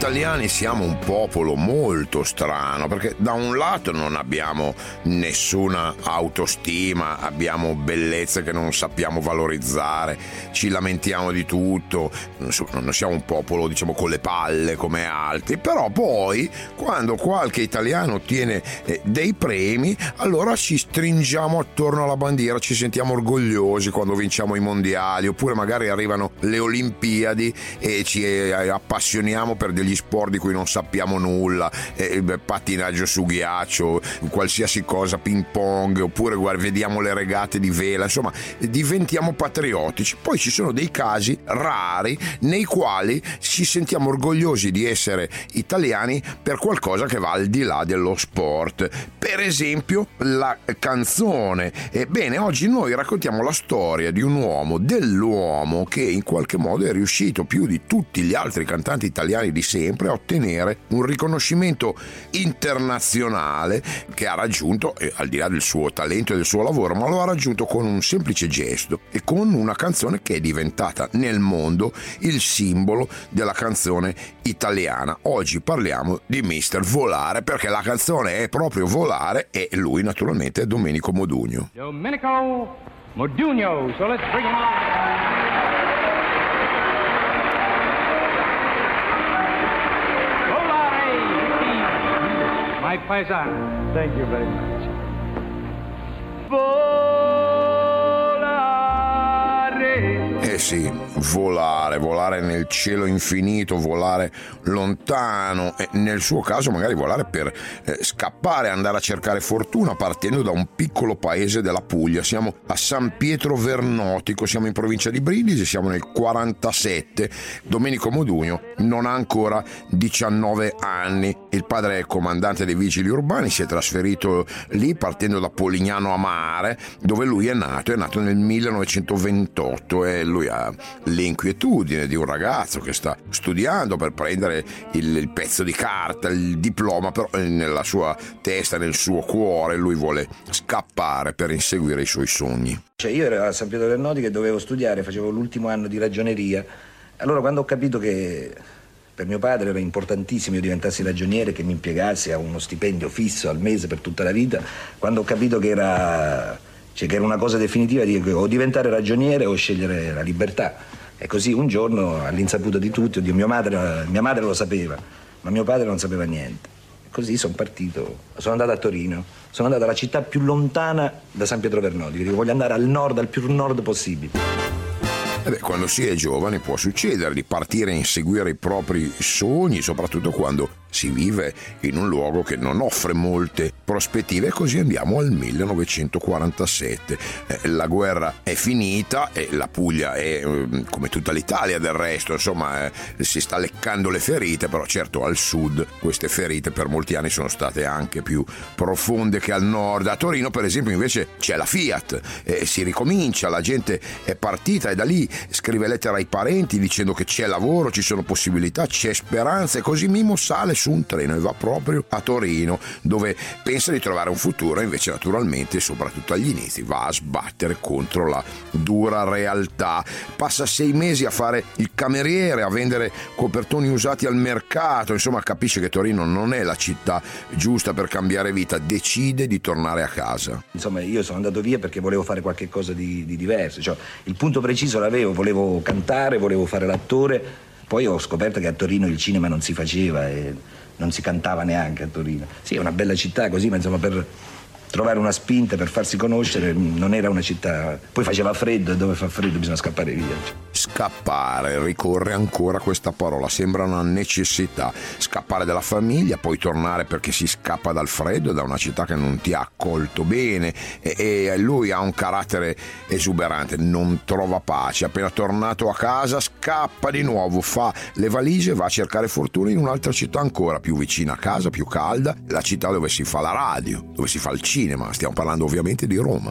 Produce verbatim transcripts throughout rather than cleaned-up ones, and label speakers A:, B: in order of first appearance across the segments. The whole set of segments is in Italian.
A: italiani siamo un popolo molto strano, perché da un lato non abbiamo nessuna autostima, abbiamo bellezze che non sappiamo valorizzare, ci lamentiamo di tutto, non siamo un popolo, diciamo, con le palle come altri. Però poi quando qualche italiano ottiene eh, dei premi, allora ci stringiamo attorno alla bandiera, ci sentiamo orgogliosi quando vinciamo i mondiali, oppure magari arrivano le Olimpiadi e ci eh, appassioniamo per degli sport di cui non sappiamo nulla, eh, pattinaggio su ghiaccio, qualsiasi cosa, ping pong, oppure guarda, vediamo le regate di vela, insomma diventiamo patriottici. Poi ci sono dei casi rari nei quali ci sentiamo orgogliosi di essere italiani per qualcosa che va al di là dello sport, per esempio la canzone. Ebbene, oggi noi raccontiamo la storia di un uomo, dell'uomo che in qualche modo è riuscito più di tutti gli altri cantanti italiani di sempre a ottenere un riconoscimento internazionale che ha raggiunto, eh, al di là del suo talento e del suo lavoro, ma lo ha raggiunto con un semplice gesto e con una canzone che è diventata nel mondo il simbolo della canzone italiana. Oggi parliamo di mister Volare, perché la canzone è proprio Volare e lui naturalmente è Domenico Modugno.
B: Domenico Modugno, so let's bring him on. My paisano. Thank you very much. Volare.
A: Eh sì, volare, volare nel cielo infinito, volare lontano, e nel suo caso magari volare per eh, scappare, andare a cercare fortuna partendo da un piccolo paese della Puglia. Siamo a San Pietro Vernotico, siamo in provincia di Brindisi, siamo nel quarantasette. Domenico Modugno non ha ancora diciannove anni, il padre è comandante dei vigili urbani, si è trasferito lì partendo da Polignano a Mare, dove lui è nato, è nato nel millenovecentoventotto, e lui ha l'inquietudine di un ragazzo che sta studiando per prendere il, il pezzo di carta, il diploma, però nella sua testa, nel suo cuore lui vuole scappare per inseguire i suoi sogni.
C: Cioè io ero a San Pietro Vernotico e dovevo studiare, facevo l'ultimo anno di ragioneria. Allora quando ho capito che per mio padre era importantissimo io diventassi ragioniere, che mi impiegassi a uno stipendio fisso al mese per tutta la vita, quando ho capito che era, cioè, che era una cosa definitiva, dico, o diventare ragioniere o scegliere la libertà. E così un giorno, all'insaputa di tutti, oddio, mia madre, mia madre lo sapeva, ma mio padre non sapeva niente. E così sono partito, sono andato a Torino, sono andato alla città più lontana da San Pietro Vernotico, dico, voglio andare al nord, al più nord possibile.
A: Eh beh, quando si è giovane può succedere di partire a inseguire i propri sogni, soprattutto quando si vive in un luogo che non offre molte prospettive, e così andiamo al millenovecentoquarantasette. Eh, la guerra è finita e la Puglia è, eh, come tutta l'Italia del resto, insomma, eh, si sta leccando le ferite, però certo al sud queste ferite per molti anni sono state anche più profonde che al nord. A Torino, per esempio, invece c'è la Fiat, eh, si ricomincia, la gente è partita e da lì scrive lettere ai parenti dicendo che c'è lavoro, ci sono possibilità, c'è speranza, e così Mimo sale su un treno e va proprio a Torino, dove pensa di trovare un futuro, invece naturalmente, soprattutto agli inizi, va a sbattere contro la dura realtà. Passa sei mesi a fare il cameriere, a vendere copertoni usati al mercato, insomma capisce che Torino non è la città giusta per cambiare vita, decide di tornare a casa.
C: Insomma io sono andato via perché volevo fare qualche cosa di, di diverso, cioè, il punto preciso l'avevo, volevo cantare, volevo fare l'attore. Poi ho scoperto che a Torino il cinema non si faceva e non si cantava neanche a Torino. Sì, è una bella città così, ma insomma per trovare una spinta, per farsi conoscere, non era una città. Poi faceva freddo e dove fa freddo bisogna scappare via.
A: Scappare, ricorre ancora questa parola, sembra una necessità. Scappare dalla famiglia, poi tornare perché si scappa dal freddo, da una città che non ti ha accolto bene, e, e lui ha un carattere esuberante, non trova pace. Appena tornato a casa scappa di nuovo, fa le valigie e va a cercare fortuna in un'altra città ancora più vicina a casa, più calda, la città dove si fa la radio, dove si fa il cinema. Stiamo parlando ovviamente di Roma.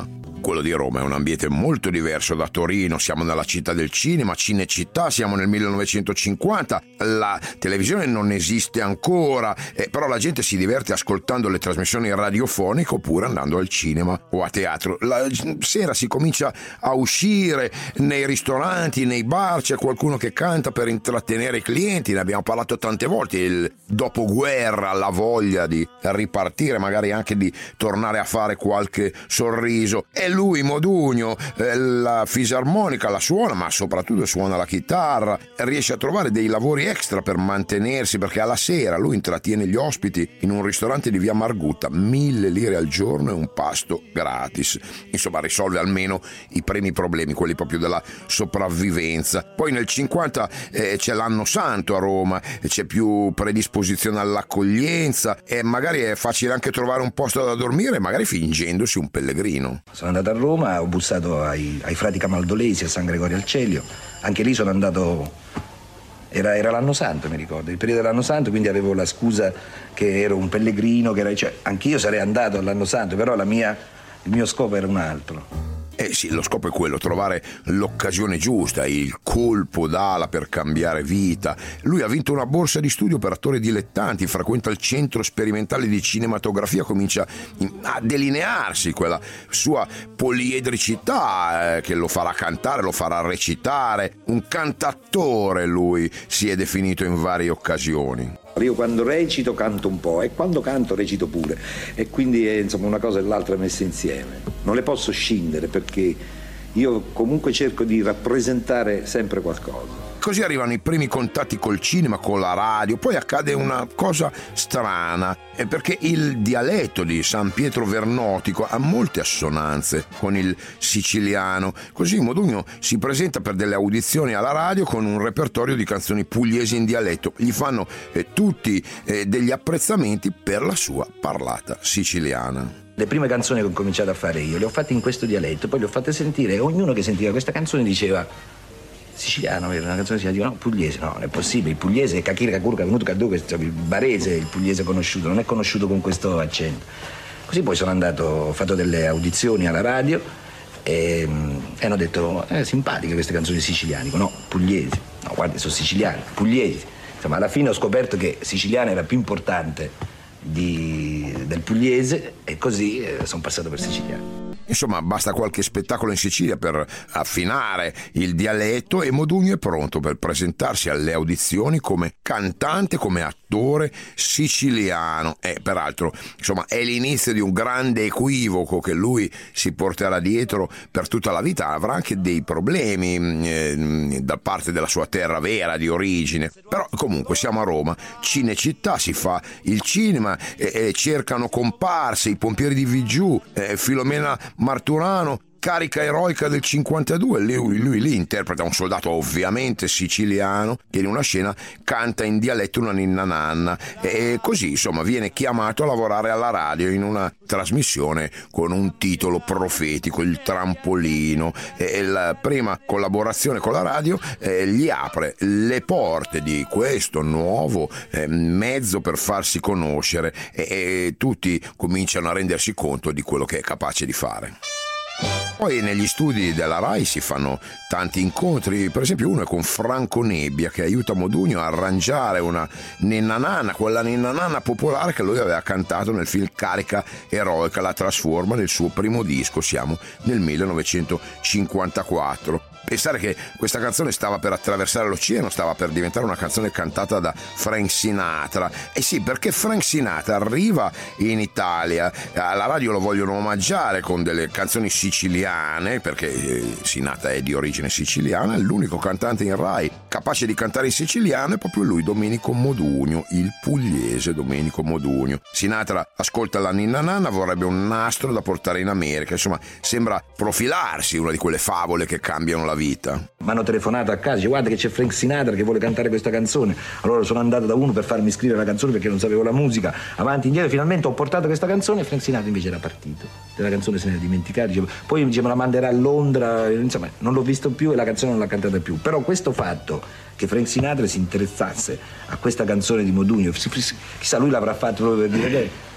A: Quello di Roma è un ambiente molto diverso da Torino, siamo nella città del cinema, Cinecittà, siamo nel millenovecentocinquanta, la televisione non esiste ancora, eh, però la gente si diverte ascoltando le trasmissioni radiofoniche oppure andando al cinema o a teatro. La sera si comincia a uscire nei ristoranti, nei bar, c'è qualcuno che canta per intrattenere i clienti, ne abbiamo parlato tante volte, il dopoguerra, la voglia di ripartire, magari anche di tornare a fare qualche sorriso. E lui, Modugno, eh, la fisarmonica la suona, ma soprattutto suona la chitarra, riesce a trovare dei lavori extra per mantenersi, perché alla sera lui intrattiene gli ospiti in un ristorante di via Margutta, mille lire al giorno e un pasto gratis. Insomma, risolve almeno i primi problemi, quelli proprio della sopravvivenza. Poi nel cinquanta eh, c'è l'anno santo a Roma, c'è più predisposizione all'accoglienza e magari è facile anche trovare un posto da dormire, magari fingendosi un pellegrino.
C: Sono andato a Roma, ho bussato ai, ai frati camaldolesi a San Gregorio al Celio, anche lì sono andato, era, era l'anno santo, mi ricordo, il periodo dell'anno santo, quindi avevo la scusa che ero un pellegrino, che era, cioè, anch'io sarei andato all'anno santo, però la mia, il mio scopo era un altro.
A: Eh sì, lo scopo è quello, trovare l'occasione giusta, il colpo d'ala per cambiare vita. Lui ha vinto una borsa di studio per attori dilettanti, frequenta il centro sperimentale di cinematografia, comincia a delinearsi quella sua poliedricità eh, che lo farà cantare, lo farà recitare. Un cantattore lui si è definito in varie occasioni.
C: Io quando recito canto un po' e quando canto recito pure, e quindi è, insomma, una cosa e l'altra messa insieme. Non le posso scindere perché io comunque cerco di rappresentare sempre qualcosa.
A: Così arrivano i primi contatti col cinema, con la radio, poi accade una cosa strana, perché il dialetto di San Pietro Vernotico ha molte assonanze con il siciliano. Così Modugno si presenta per delle audizioni alla radio con un repertorio di canzoni pugliesi in dialetto. Gli fanno eh, tutti eh, degli apprezzamenti per la sua parlata siciliana.
C: Le prime canzoni che ho cominciato a fare io le ho fatte in questo dialetto, poi le ho fatte sentire e ognuno che sentiva questa canzone diceva siciliano, una canzone si dice no, pugliese, no, non è possibile, il pugliese è Cachira Cacurca, è venuto Cadù, il barese, il pugliese conosciuto, non è conosciuto con questo accento. Così poi sono andato, ho fatto delle audizioni alla radio e, e hanno detto, eh, simpatiche queste canzoni siciliane, dico no, pugliesi, no, guardi, sono siciliani, pugliesi. Insomma, alla fine ho scoperto che siciliano era più importante di, del pugliese e così eh, sono passato per siciliano.
A: Insomma, basta qualche spettacolo in Sicilia per affinare il dialetto e Modugno è pronto per presentarsi alle audizioni come cantante, come attore siciliano. E peraltro, insomma, è l'inizio di un grande equivoco che lui si porterà dietro per tutta la vita. Avrà anche dei problemi eh, da parte della sua terra vera di origine. Però comunque siamo a Roma, Cinecittà, si fa il cinema e, e cercano comparse, i pompieri di Vigiù, eh, Filomena Marturano, carica eroica del cinquantadue, lui, lui lì interpreta un soldato ovviamente siciliano che in una scena canta in dialetto una ninna nanna e così insomma viene chiamato a lavorare alla radio in una trasmissione con un titolo profetico, Il Trampolino, e la prima collaborazione con la radio eh, gli apre le porte di questo nuovo eh, mezzo per farsi conoscere e, e tutti cominciano a rendersi conto di quello che è capace di fare. Poi negli studi della Rai si fanno tanti incontri, per esempio uno è con Franco Nebbia che aiuta Modugno a arrangiare una ninna nanna, quella ninna nanna popolare che lui aveva cantato nel film Carica Eroica, la trasforma nel suo primo disco, siamo nel millenovecentocinquantaquattro. Pensare che questa canzone stava per attraversare l'oceano, stava per diventare una canzone cantata da Frank Sinatra. E sì, perché Frank Sinatra arriva in Italia, alla radio lo vogliono omaggiare con delle canzoni siciliane, perché Sinatra è di origine siciliana, è l'unico cantante in Rai capace di cantare in siciliano è proprio lui, Domenico Modugno, il pugliese Domenico Modugno. Sinatra ascolta la ninna nanna, vorrebbe un nastro da portare in America, insomma sembra profilarsi, una di quelle favole che cambiano la vita.
C: Mi hanno telefonato a casa, dice, guarda che c'è Frank Sinatra che vuole cantare questa canzone. Allora sono andato da uno per farmi scrivere la canzone perché non sapevo la musica, avanti indietro, finalmente ho portato questa canzone e Frank Sinatra invece era partito, della canzone se ne era dimenticato, dice, poi mi dice me la manderà a Londra, insomma non l'ho visto più e la canzone non l'ha cantata più. Però questo fatto che Frank Sinatra si interessasse a questa canzone di Modugno, chissà, lui l'avrà fatto proprio per dire che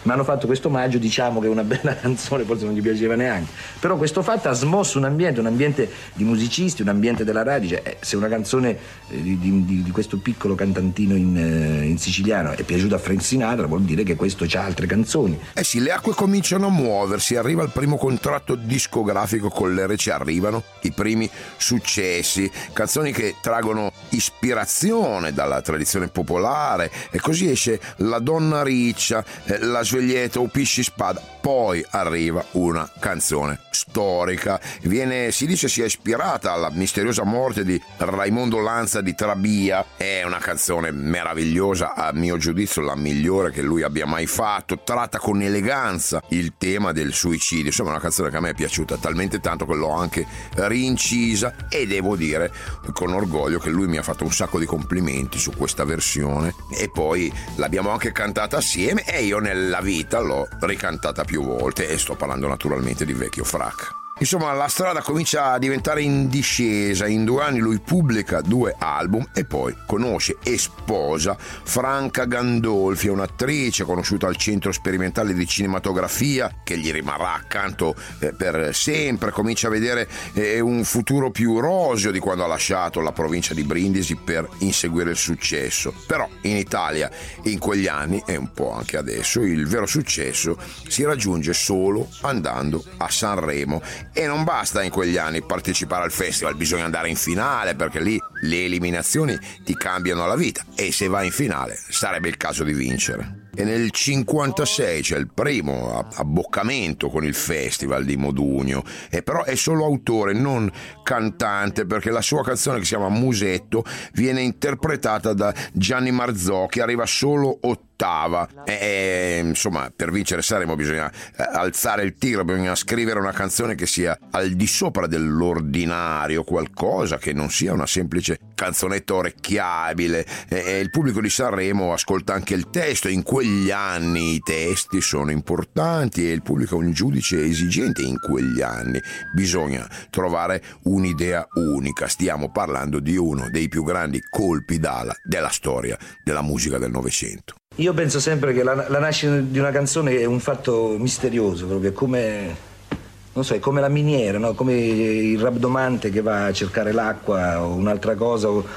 C: mi hanno fatto questo omaggio, diciamo che è una bella canzone, forse non gli piaceva neanche, però questo fatto ha smosso un ambiente, un ambiente di musicisti, un ambiente della radio. Cioè, eh, se una canzone eh, di, di, di questo piccolo cantantino in, eh, in siciliano è piaciuta a Frank Sinatra, vuol dire che questo c'ha altre canzoni.
A: Eh sì, le acque cominciano a muoversi, arriva il primo contratto discografico con l'R C A, arrivano i primi successi, canzoni che traggono ispirazione dalla tradizione popolare, e così esce La donna riccia, eh, La sveglietta o Pisci spada. Poi arriva una canzone storica, viene, si dice sia ispirata alla misteriosa morte di Raimondo Lanza di Trabia. È una canzone meravigliosa, a mio giudizio la migliore che lui abbia mai fatto, tratta con eleganza il tema del suicidio. Insomma, una canzone che a me è piaciuta talmente tanto che l'ho anche rincisa, e devo dire con orgoglio che lui mi ha fatto un sacco di complimenti su questa versione, e poi l'abbiamo anche cantata assieme, e io nella vita l'ho ricantata più volte, e sto parlando naturalmente di Vecchio Frac. Insomma, la strada comincia a diventare in discesa. In due anni lui pubblica due album e poi conosce e sposa Franca Gandolfi, un'attrice conosciuta al Centro Sperimentale di Cinematografia, che gli rimarrà accanto eh, per sempre. Comincia a vedere eh, un futuro più roseo di quando ha lasciato la provincia di Brindisi per inseguire il successo. Però in Italia in quegli anni, e un po' anche adesso, il vero successo si raggiunge solo andando a Sanremo. E non basta in quegli anni partecipare al festival, bisogna andare in finale, perché lì le eliminazioni ti cambiano la vita, e se vai in finale sarebbe il caso di vincere. E nel cinquantasei c'è il primo abboccamento con il festival di Modugno, e però è solo autore, non cantante, perché la sua canzone, che si chiama Musetto, viene interpretata da Gianni Marzocchi, arriva solo ottava. E, e, insomma, per vincere Sanremo bisogna alzare il tiro, bisogna scrivere una canzone che sia al di sopra dell'ordinario, qualcosa che non sia una semplice canzonetta orecchiabile. E, e il pubblico di Sanremo ascolta anche il testo. In quegli anni i testi sono importanti e il pubblico è un giudice esigente. In quegli anni bisogna trovare un'idea unica. Stiamo parlando di uno dei più grandi colpi d'ala della storia della musica del Novecento.
C: Io penso sempre che la, la nascita di una canzone è un fatto misterioso, proprio come, non so, è come la miniera, no? Come il rabdomante che va a cercare l'acqua o un'altra cosa, o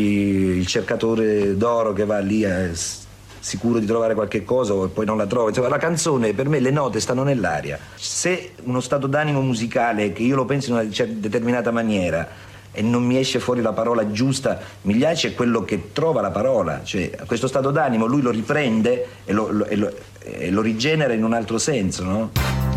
C: il cercatore d'oro che va lì a, sicuro di trovare qualche cosa e poi non la trova. Insomma, la canzone, per me, le note stanno nell'aria. Se uno stato d'animo musicale, che io lo penso in una determinata maniera, e non mi esce fuori la parola giusta, Migliacci è quello che trova la parola, cioè questo stato d'animo lui lo riprende e lo, lo, e lo, e lo rigenera in un altro senso, no?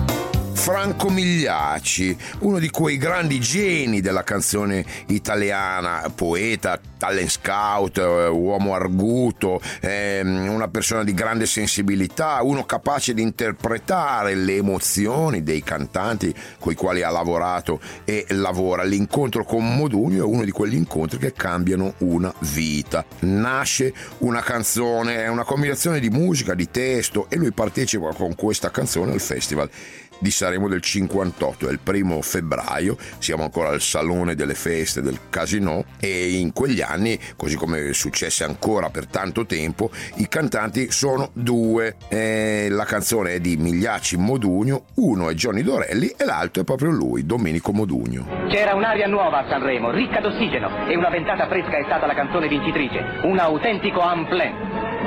A: Franco Migliacci, uno di quei grandi geni della canzone italiana, poeta, talent scout, uomo arguto, ehm, una persona di grande sensibilità, uno capace di interpretare le emozioni dei cantanti con i quali ha lavorato e lavora. L'incontro con Modugno è uno di quegli incontri che cambiano una vita. Nasce una canzone, è una combinazione di musica, di testo, e lui partecipa con questa canzone al Festival di Sanremo del cinquantotto. È il primo febbraio, siamo ancora al Salone delle Feste del Casino, e in quegli anni, così come successe ancora per tanto tempo, i cantanti sono due. E la canzone è di Migliacci Modugno, uno è Johnny Dorelli e l'altro è proprio lui, Domenico Modugno.
B: C'era un'aria nuova a Sanremo, ricca d'ossigeno, e una ventata fresca è stata la canzone vincitrice, un autentico unplan.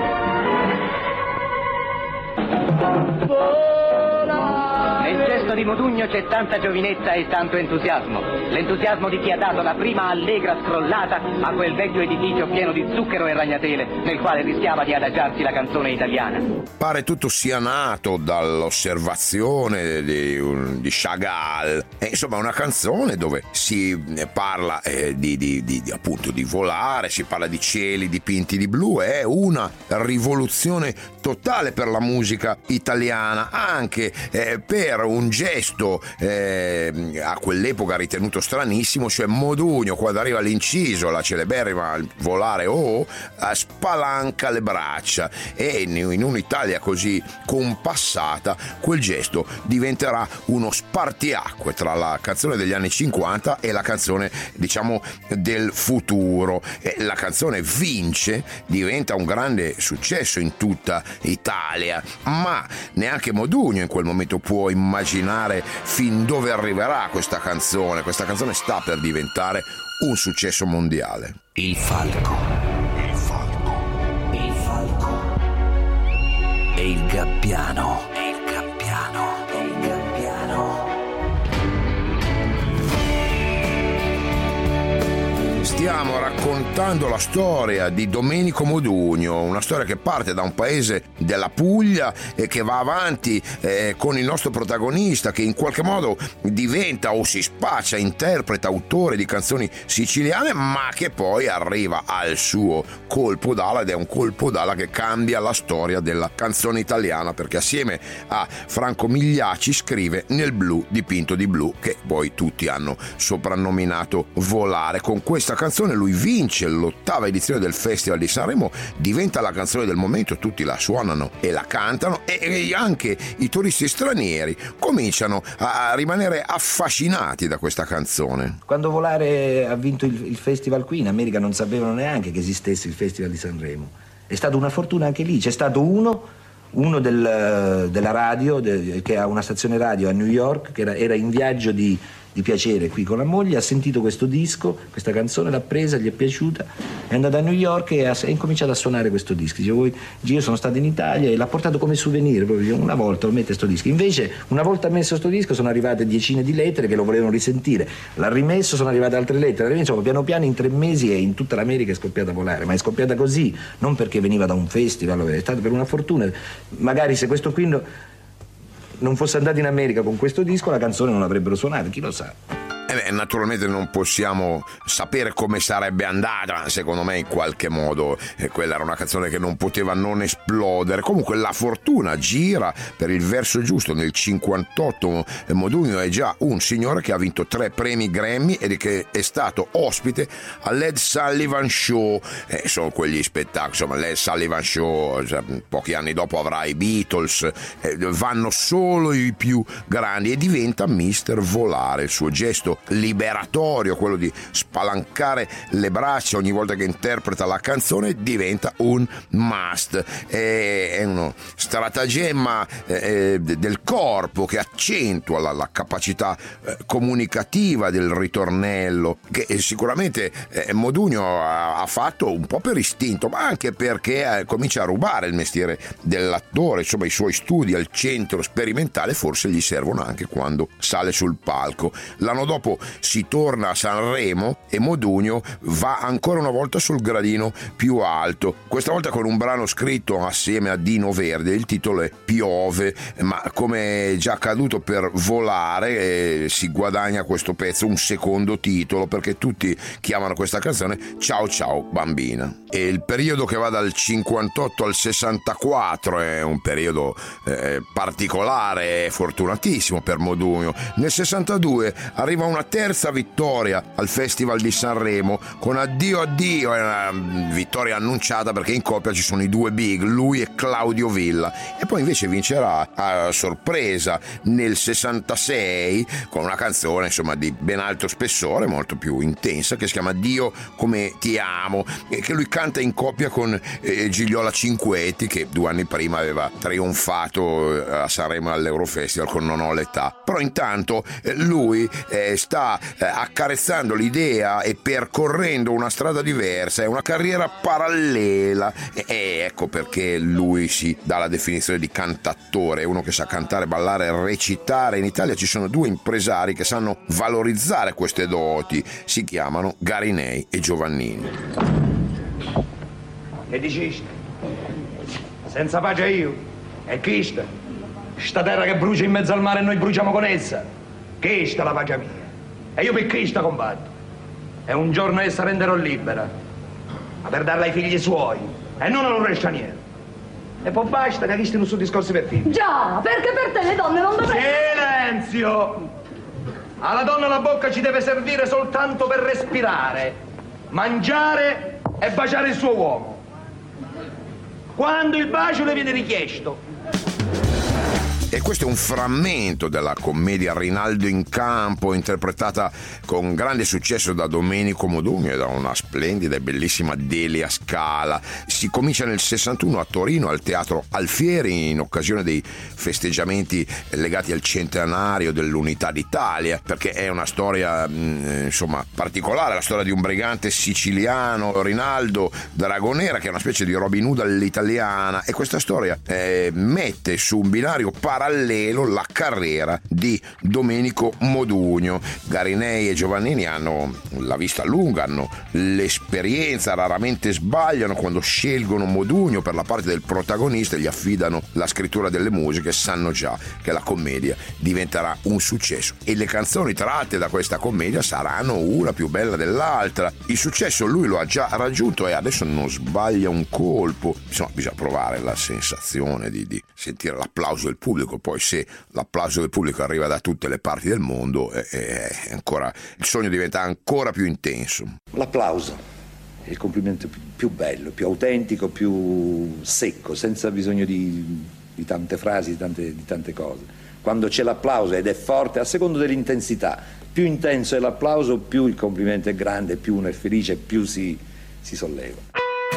B: Nel gesto di Modugno c'è tanta giovinezza e tanto entusiasmo. L'entusiasmo di chi ha dato la prima allegra scrollata a quel vecchio edificio pieno di zucchero e ragnatele nel quale rischiava di adagiarsi la canzone italiana.
A: Pare tutto sia nato dall'osservazione di, di Chagall. È insomma una canzone dove si parla eh, di, di, di, di appunto di volare, si parla di cieli dipinti di blu. È una rivoluzione totale per la musica italiana, anche eh, per per un gesto eh, a quell'epoca ritenuto stranissimo, cioè Modugno quando arriva all'inciso, la celeberrima volare oh, spalanca le braccia, e in un'Italia così compassata quel gesto diventerà uno spartiacque tra la canzone degli anni cinquanta e la canzone, diciamo, del futuro. E la canzone vince, diventa un grande successo in tutta Italia, ma neanche Modugno in quel momento può immaginare fin dove arriverà questa canzone. Questa canzone sta per diventare un successo mondiale.
D: Il falco, il falco, il falco e il gabbiano, e il gabbiano, e il gabbiano.
A: Stiamo raccontando la storia di Domenico Modugno, una storia che parte da un paese della Puglia e che va avanti eh, con il nostro protagonista, che in qualche modo diventa o si spaccia interprete, autore di canzoni siciliane, ma che poi arriva al suo colpo d'ala, ed è un colpo d'ala che cambia la storia della canzone italiana, perché assieme a Franco Migliacci scrive Nel blu dipinto di blu, che poi tutti hanno soprannominato Volare. Con questa canzone lui vince l'ottava edizione del Festival di Sanremo, diventa la canzone del momento, tutti la suonano e la cantano, e anche i turisti stranieri cominciano a rimanere affascinati da questa canzone.
C: Quando Volare ha vinto il, il festival qui in America non sapevano neanche che esistesse il Festival di Sanremo. È stata una fortuna anche lì, c'è stato uno uno del, della radio de, che ha una stazione radio a New York, che era, era in viaggio di di piacere qui con la moglie, ha sentito questo disco, questa canzone, l'ha presa, gli è piaciuta, è andata a New York e ha, è incominciato a suonare questo disco. Dice, voi, io sono stato in Italia e l'ha portato come souvenir, proprio una volta lo mette sto disco. Invece una volta messo sto disco sono arrivate decine di lettere che lo volevano risentire, l'ha rimesso, sono arrivate altre lettere, insomma piano piano in tre mesi e in tutta l'America è scoppiata a Volare, ma è scoppiata così, non perché veniva da un festival, è stato per una fortuna. Magari se questo qui no, non fosse andato in America con questo disco, la canzone non l'avrebbero suonata, chi lo sa.
A: Eh beh, naturalmente non possiamo sapere come sarebbe andata, secondo me in qualche modo eh, quella era una canzone che non poteva non esplodere. Comunque la fortuna gira per il verso giusto. Nel cinquantotto eh, Modugno è già un signore che ha vinto tre premi Grammy e che è stato ospite all'Ed Sullivan Show. Eh, sono quegli spettacoli, insomma, l'Ed Sullivan Show, cioè, pochi anni dopo avrà i Beatles, eh, vanno solo i più grandi, e diventa mister Volare. Il suo gesto liberatorio, quello di spalancare le braccia ogni volta che interpreta la canzone, diventa un must. È uno stratagemma eh, del corpo che accentua la, la capacità eh, comunicativa del ritornello, che sicuramente eh, Modugno ha, ha fatto un po' per istinto, ma anche perché eh, comincia a rubare il mestiere dell'attore. Insomma, i suoi studi al centro sperimentale forse gli servono anche quando sale sul palco. L'anno dopo si torna a Sanremo e Modugno va ancora una volta sul gradino più alto, questa volta con un brano scritto assieme a Dino Verde. Il titolo è Piove, ma come già accaduto per Volare eh, si guadagna questo pezzo un secondo titolo, perché tutti chiamano questa canzone Ciao Ciao Bambina. E il periodo che va dal cinquantotto al sessantaquattro è un periodo eh, particolare e fortunatissimo per Modugno. Nel sessantadue arriva una terza vittoria al Festival di Sanremo con Addio Addio, è una vittoria annunciata perché in coppia ci sono i due big, lui e Claudio Villa. E poi invece vincerà a sorpresa nel sessantasei con una canzone insomma di ben alto spessore, molto più intensa, che si chiama Dio come ti amo, e che lui canta in coppia con eh, Gigliola Cinquetti, che due anni prima aveva trionfato a Sanremo all'Eurofestival con Non ho l'età. Però intanto eh, lui eh, sta eh, accarezzando l'idea e percorrendo una strada diversa, è una carriera parallela, e, e ecco perché lui si dà la definizione di cantattore, è uno che sa cantare, ballare e recitare. In Italia ci sono due impresari che sanno valorizzare queste doti, si chiamano Garinei e Giovannini.
E: Che dici? Senza pace io, è questa, sta terra che brucia in mezzo al mare e noi bruciamo con essa, questa è la pace mia. E io per Cristo combatto. E un giorno essa renderò libera, ma per darla ai figli suoi, e non non resta niente. E poi basta, che questi non sono discorsi per te.
F: Già, perché per te le donne non dovrebbero...
E: Silenzio! Alla donna la bocca ci deve servire soltanto per respirare, mangiare e baciare il suo uomo. Quando il bacio le viene richiesto.
A: E questo è un frammento della commedia Rinaldo in campo, interpretata con grande successo da Domenico Modugno e da una splendida e bellissima Delia Scala. Si comincia nel sessantuno a Torino al Teatro Alfieri in occasione dei festeggiamenti legati al centenario dell'Unità d'Italia, perché è una storia insomma particolare, la storia di un brigante siciliano, Rinaldo Dragonera, che è una specie di Robin Hood all'italiana, e questa storia eh, mette su un binario parallelo la carriera di Domenico Modugno. Garinei e Giovannini hanno la vista lunga, hanno l'esperienza, raramente sbagliano quando scelgono Modugno per la parte del protagonista, gli affidano la scrittura delle musiche, sanno già che la commedia diventerà un successo e le canzoni tratte da questa commedia saranno una più bella dell'altra. Il successo lui lo ha già raggiunto e adesso non sbaglia un colpo. Insomma, bisogna provare la sensazione di, di sentire l'applauso del pubblico. Poi se l'applauso del pubblico arriva da tutte le parti del mondo è, è ancora, il sogno diventa ancora più intenso.
C: L'applauso è il complimento più bello, più autentico, più secco, senza bisogno di, di tante frasi, di tante, di tante cose. Quando c'è l'applauso ed è forte, a secondo dell'intensità, più intenso è l'applauso, più il complimento è grande, più uno è felice, più si, si solleva.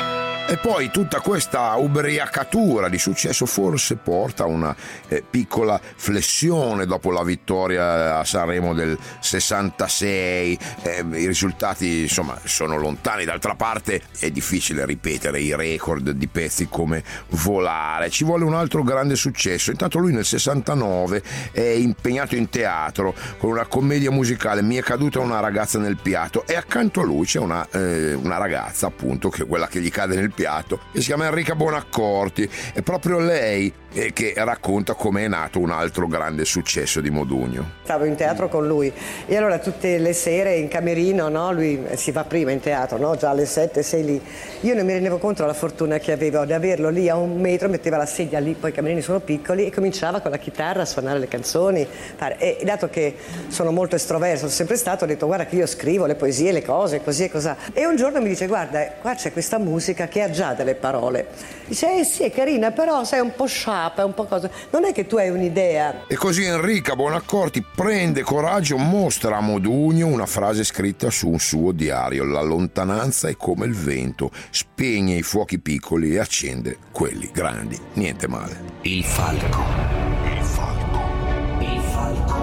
A: E poi tutta questa ubriacatura di successo forse porta a una eh, piccola flessione dopo la vittoria a Sanremo del sessantasei. Eh, I risultati insomma sono lontani, d'altra parte è difficile ripetere i record di pezzi come Volare. Ci vuole un altro grande successo. Intanto lui nel sessantanove è impegnato in teatro con una commedia musicale, Mi è caduta una ragazza nel piatto, e accanto a lui c'è una, eh, una ragazza appunto, che è quella che gli cade nel piatto, che si chiama Enrica Bonaccorti. È proprio lei eh, che racconta come è nato un altro grande successo di Modugno.
G: Stavo in teatro con lui e allora tutte le sere in camerino, no? Lui si va prima in teatro, no? Già alle sette sei lì. Io non mi rendevo conto della fortuna che avevo di averlo lì a un metro, metteva la sedia lì, poi i camerini sono piccoli, e cominciava con la chitarra a suonare le canzoni. E dato che sono molto estroverso, sono sempre stato, ho detto guarda che io scrivo le poesie, le cose, così e così. E un giorno mi dice guarda, qua c'è questa musica che ha già delle parole. Dice eh sì, è carina, però sei un po' sciapa, un po' cosa. Non è che tu hai un'idea.
A: E così Enrica Bonaccorti prende coraggio, mostra a Modugno una frase scritta su un suo diario: la lontananza è come il vento, spegne i fuochi piccoli e accende quelli grandi. Niente male.
D: Il falco. Il falco. Il falco.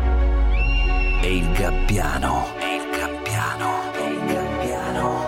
D: E il gabbiano. E il gabbiano. E il gabbiano.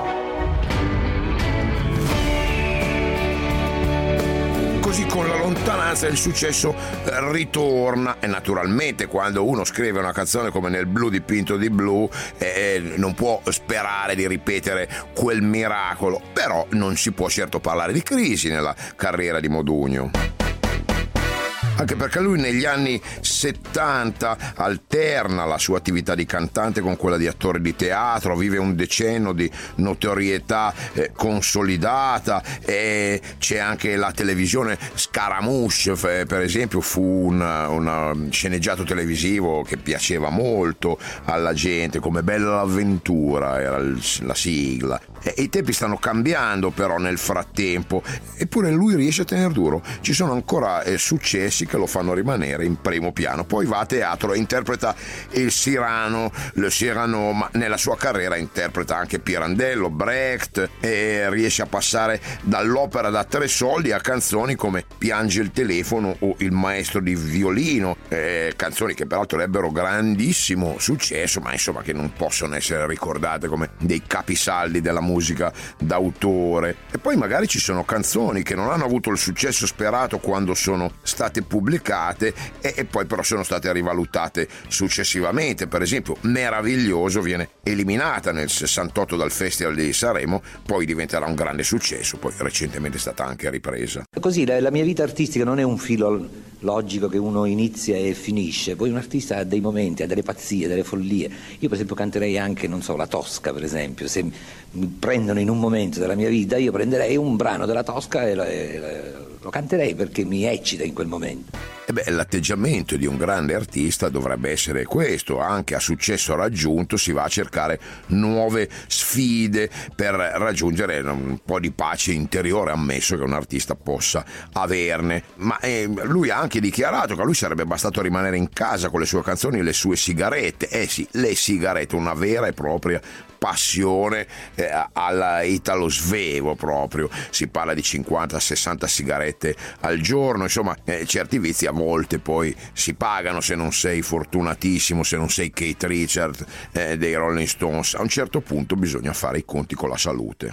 A: Così con la lontananza il successo ritorna, e naturalmente quando uno scrive una canzone come Nel blu dipinto di blu eh, non può sperare di ripetere quel miracolo, però non si può certo parlare di crisi nella carriera di Modugno. Anche perché lui negli anni settanta alterna la sua attività di cantante con quella di attore di teatro, vive un decennio di notorietà eh, consolidata, e c'è anche la televisione. Scaramouche, per esempio, fu un una sceneggiato televisivo che piaceva molto alla gente, come Bella l'avventura era la sigla. E i tempi stanno cambiando però nel frattempo, eppure lui riesce a tenere duro. Ci sono ancora eh, successi che lo fanno rimanere in primo piano. Poi va a teatro e interpreta il Cyrano, le Cyrano, ma nella sua carriera interpreta anche Pirandello, Brecht, e riesce a passare dall'opera da tre soldi a canzoni come Piange il telefono o Il maestro di violino, eh, canzoni che peraltro ebbero grandissimo successo, ma insomma che non possono essere ricordate come dei capisaldi della musica d'autore. E poi magari ci sono canzoni che non hanno avuto il successo sperato quando sono state pubblicate e, e poi però sono state rivalutate successivamente. Per esempio Meraviglioso viene eliminata nel sessantotto dal Festival di Sanremo, poi diventerà un grande successo, poi recentemente è stata anche ripresa.
C: Così la, la mia vita artistica non è un filo logico che uno inizia e finisce. Poi un artista ha dei momenti, ha delle pazzie, delle follie. Io per esempio canterei anche, non so, la Tosca per esempio. Se mi prendono in un momento della mia vita, io prenderei un brano della Tosca e lo, e lo canterei perché mi eccita in quel momento.
A: E beh, l'atteggiamento di un grande artista dovrebbe essere questo, anche a successo raggiunto si va a cercare nuove sfide per raggiungere un po' di pace interiore, ammesso che un artista possa averne. Ma eh, lui ha anche dichiarato che a lui sarebbe bastato rimanere in casa con le sue canzoni e le sue sigarette. Eh sì, le sigarette, una vera e propria passione eh, alla Italo Svevo proprio. Si parla di cinquanta sessanta sigarette al giorno, insomma eh, certi vizi a volte poi si pagano se non sei fortunatissimo, se non sei Keith Richards eh, dei Rolling Stones. A un certo punto bisogna fare i conti con la salute.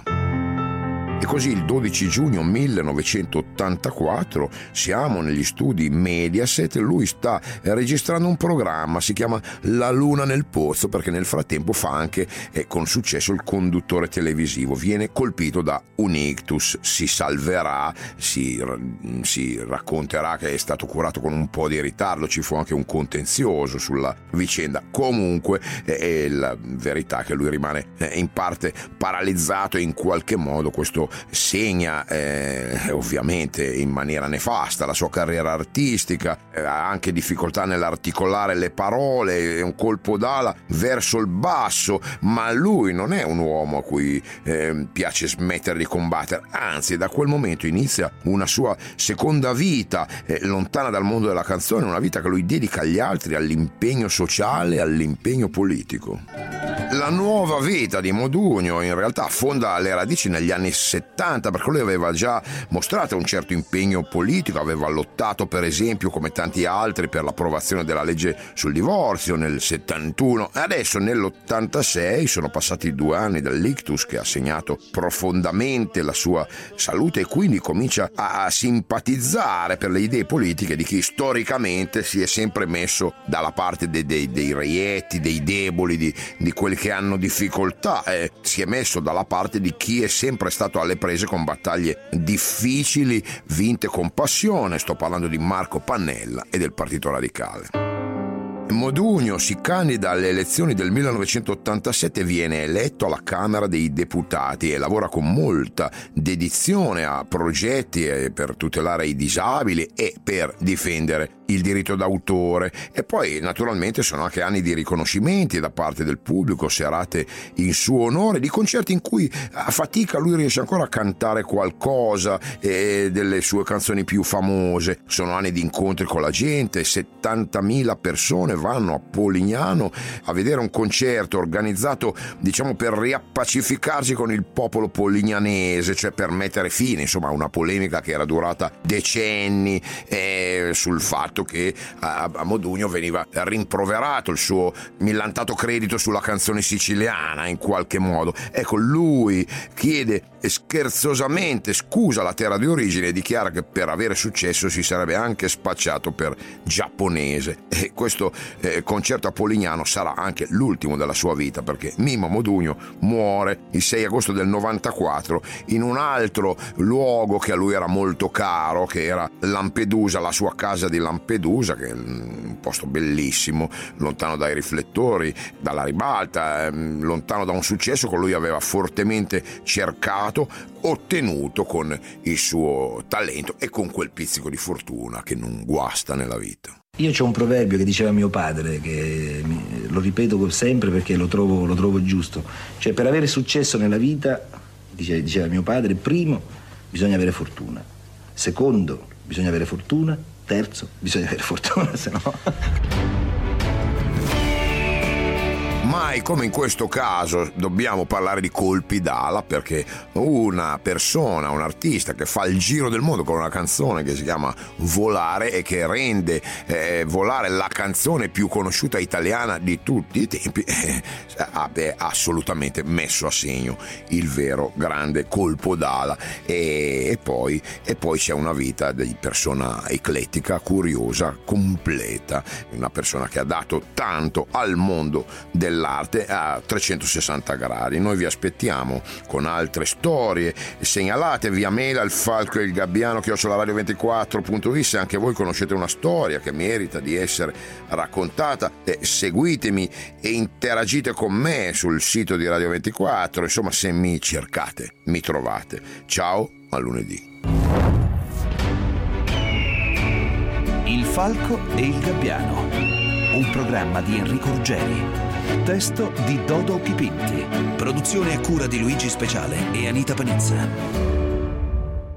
A: E così il dodici giugno millenovecentottantaquattro siamo negli studi Mediaset, lui sta registrando un programma, si chiama La Luna nel Pozzo, perché nel frattempo fa anche eh, con successo il conduttore televisivo, viene colpito da un ictus, si salverà, si, si racconterà che è stato curato con un po' di ritardo, ci fu anche un contenzioso sulla vicenda. Comunque eh, è la verità che lui rimane eh, in parte paralizzato e in qualche modo questo segna eh, ovviamente in maniera nefasta la sua carriera artistica, eh, ha anche difficoltà nell'articolare le parole, è un colpo d'ala verso il basso, ma lui non è un uomo a cui eh, piace smettere di combattere, anzi da quel momento inizia una sua seconda vita eh, lontana dal mondo della canzone, una vita che lui dedica agli altri, all'impegno sociale, all'impegno politico. La nuova vita di Modugno in realtà affonda le radici negli anni settanta, perché lui aveva già mostrato un certo impegno politico, aveva lottato per esempio come tanti altri per l'approvazione della legge sul divorzio nel settantuno, e adesso nell'ottantasei sono passati due anni dall'ictus che ha segnato profondamente la sua salute e quindi comincia a simpatizzare per le idee politiche di chi storicamente si è sempre messo dalla parte dei, dei, dei reietti, dei deboli, di, di quelli che hanno difficoltà, eh, si è messo dalla parte di chi è sempre stato alle prese con battaglie difficili vinte con passione. Sto parlando di Marco Pannella e del Partito Radicale. Modugno si candida alle elezioni del millenovecentottantasette, viene eletto alla Camera dei Deputati e lavora con molta dedizione a progetti per tutelare i disabili e per difendere il diritto d'autore. E poi naturalmente sono anche anni di riconoscimenti da parte del pubblico, serate in suo onore, di concerti in cui a fatica lui riesce ancora a cantare qualcosa eh, delle sue canzoni più famose. Sono anni di incontri con la gente, settantamila persone vanno a Polignano a vedere un concerto organizzato diciamo per riappacificarsi con il popolo polignanese, cioè per mettere fine insomma a una polemica che era durata decenni eh, sul fatto che a, a Modugno veniva rimproverato il suo millantato credito sulla canzone siciliana in qualche modo. Ecco, lui chiede scherzosamente scusa alla terra di origine e dichiara che per avere successo si sarebbe anche spacciato per giapponese, e questo eh, concerto a Polignano sarà anche l'ultimo della sua vita, perché Mimmo Modugno muore il sei agosto del novantaquattro in un altro luogo che a lui era molto caro, che era Lampedusa, la sua casa di Lampedusa, che è un posto bellissimo, lontano dai riflettori, dalla ribalta, ehm, lontano da un successo che lui aveva fortemente cercato, ottenuto con il suo talento e con quel pizzico di fortuna che non guasta nella vita.
C: Io c'ho un proverbio che diceva mio padre, che mi, lo ripeto sempre perché lo trovo, lo trovo giusto. Cioè, per avere successo nella vita, diceva, diceva mio padre, primo bisogna avere fortuna, secondo bisogna avere fortuna, terzo bisogna avere fortuna, se no...
A: Mai come in questo caso dobbiamo parlare di colpi d'ala, perché una persona, un artista che fa il giro del mondo con una canzone che si chiama Volare e che rende eh, Volare la canzone più conosciuta italiana di tutti i tempi, eh, ha assolutamente messo a segno il vero grande colpo d'ala. E, e, poi, e poi c'è una vita di persona eclettica, curiosa, completa, una persona che ha dato tanto al mondo del nell'arte a trecentosessanta gradi. Noi vi aspettiamo con altre storie, segnalate via mail al falco e il gabbiano chiocciola radio ventiquattro punto it. Se anche voi conoscete una storia che merita di essere raccontata, eh, seguitemi e interagite con me sul sito di Radio ventiquattro. Insomma, se mi cercate mi trovate. Ciao, a lunedì.
D: Il falco e il gabbiano, un programma di Enrico Ruggeri, testo di Dodo Chipinti, produzione a cura di Luigi Speciale e Anita Panizza.